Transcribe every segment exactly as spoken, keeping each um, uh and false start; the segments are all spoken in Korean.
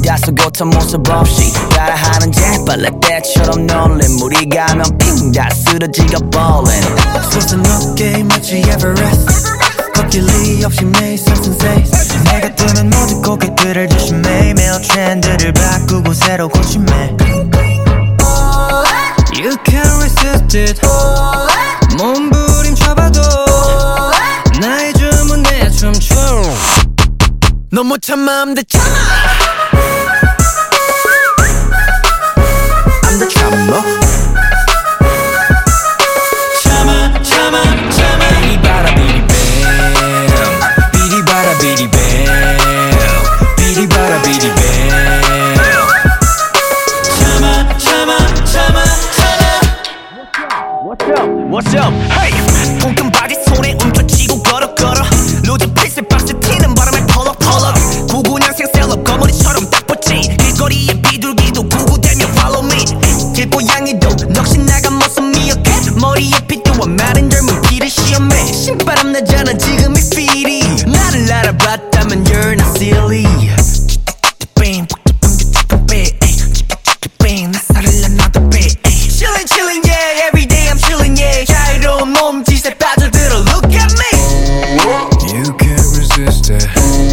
다소곳한 모습 없이 따라하는 재빨래 때처럼 놀림 물이 가면 핑 다 쓰러지가 ballin' 솟은 어깨 마치 에버레스트 걷길이 없이 매일 상승세 내가 뜨면 모든 고객들을 조심해 매일 트렌드를 바꾸고 새로 고침해 You can't resist it 몸부림쳐봐도 나의 주문에 춤춰 넌 못 참아 I'm the 참아 I'm the 참아 참아 참아 참아 비리바라 비리뱀 비리바라 비리뱀 비리바라 비리뱀 참아 참아 참아 참아 What's up? What's up? Hey! 통큰 바지 손에 움켜쥐고 걸어 걸어 루즈 핏을 박스 튀는 바람에 펄럭펄럭 구구년생 셀럽 거머리처럼 딱 붙지 길거리에 비둘기도 구구대며 follow me 길고양이도 넋이 나간 모습 미역해 머리에 핏도와 마른 젊은 피를 시험해 신바람 나잖아 지금 이 필이 나를 알아봤다면 you're not silly Chillin' chillin' yeah every day I'm chillin' yeah 자유로운 몸짓에 빠져들어 look at me You can't resist it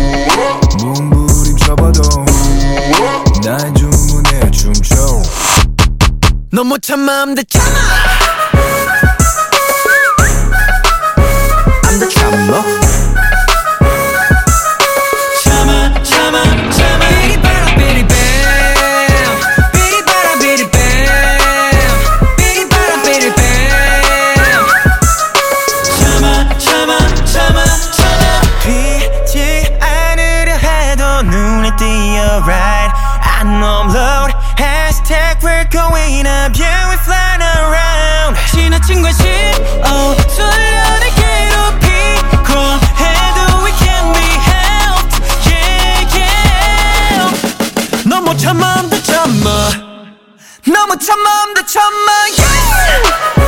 몸부림쳐봐도 나의 주문에 춤춰 넌 못 참아 I'm the 참아 I'm the 참아 참아 참아 참아 비리바라 비리뱀 비리바라 비리뱀 비리바라 비리뱀 참아 참아 참아 참아 피지 않으려 해도 눈에 띄어 right I know I'm load Hashtag we're going up yeah we flying around 지나친 관심 oh 돌려 내 괴롭히고 해도 we can be helped yeah yeah 너 못 참아 I'm the 참아 너 못 참아 I'm the 참아 yeah